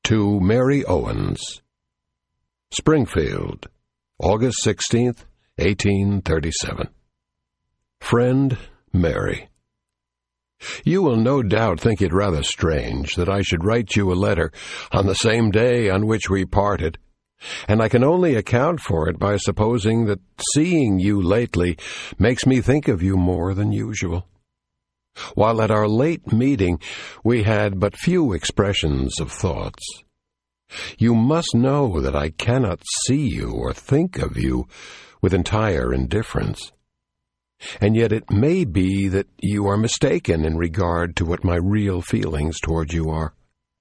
To Mary Owens. Springfield, August 16th, 1837. Friend Mary, you will no doubt think it rather strange that I should write you a letter on the same day on which we parted, and I can only account for it by supposing that seeing you lately makes me think of you more than usual. While at our late meeting we had but few expressions of thoughts. You must know that I cannot see you or think of you with entire indifference. And yet it may be that you are mistaken in regard to what my real feelings toward you are.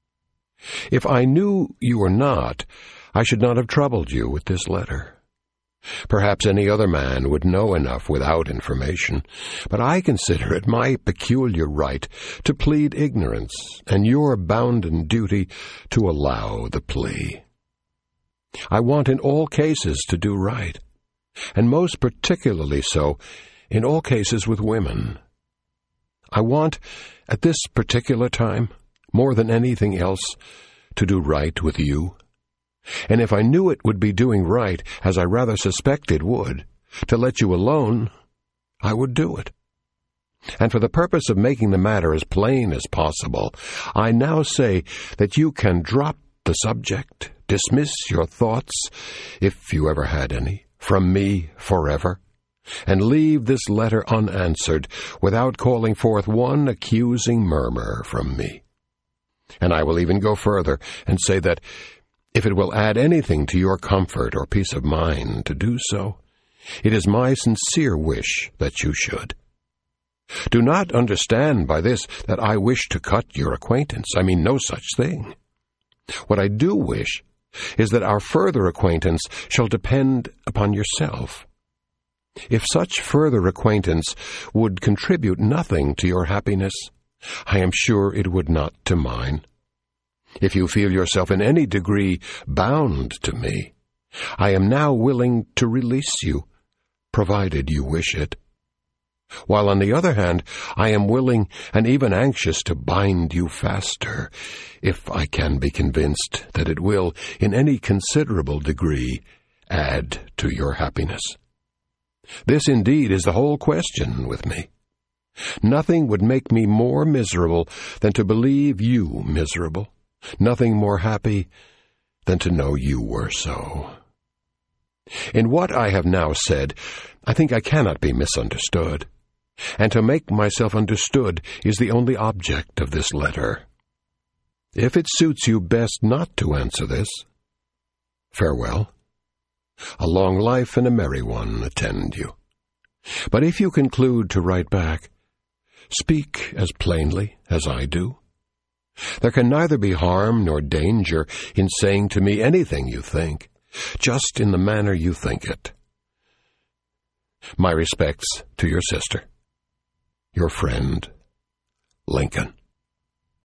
If I knew you were not, I should not have troubled you with this letter. Perhaps any other man would know enough without information, but I consider it my peculiar right to plead ignorance, and your bounden duty to allow the plea. I want in all cases to do right, and most particularly so in all cases with women. I want, at this particular time, more than anything else, to do right with you. And if I knew it would be doing right, as I rather suspect it would, to let you alone, I would do it. And for the purpose of making the matter as plain as possible, I now say that you can drop the subject, dismiss your thoughts, if you ever had any, from me forever, and leave this letter unanswered without calling forth one accusing murmur from me. And I will even go further and say that if it will add anything to your comfort or peace of mind to do so, it is my sincere wish that you should. Do not understand by this that I wish to cut your acquaintance. I mean no such thing. What I do wish is that our further acquaintance shall depend upon yourself. If such further acquaintance would contribute nothing to your happiness, I am sure it would not to mine. If you feel yourself in any degree bound to me, I am now willing to release you, provided you wish it. While on the other hand, I am willing and even anxious to bind you faster, if I can be convinced that it will, in any considerable degree, add to your happiness. This indeed is the whole question with me. Nothing would make me more miserable than to believe you miserable. Nothing more happy than to know you were so. In what I have now said, I think I cannot be misunderstood, and to make myself understood is the only object of this letter. If it suits you best not to answer this, farewell. A long life and a merry one attend you. But if you conclude to write back, speak as plainly as I do. There can neither be harm nor danger in saying to me anything you think, just in the manner you think it. My respects to your sister, your friend, Lincoln.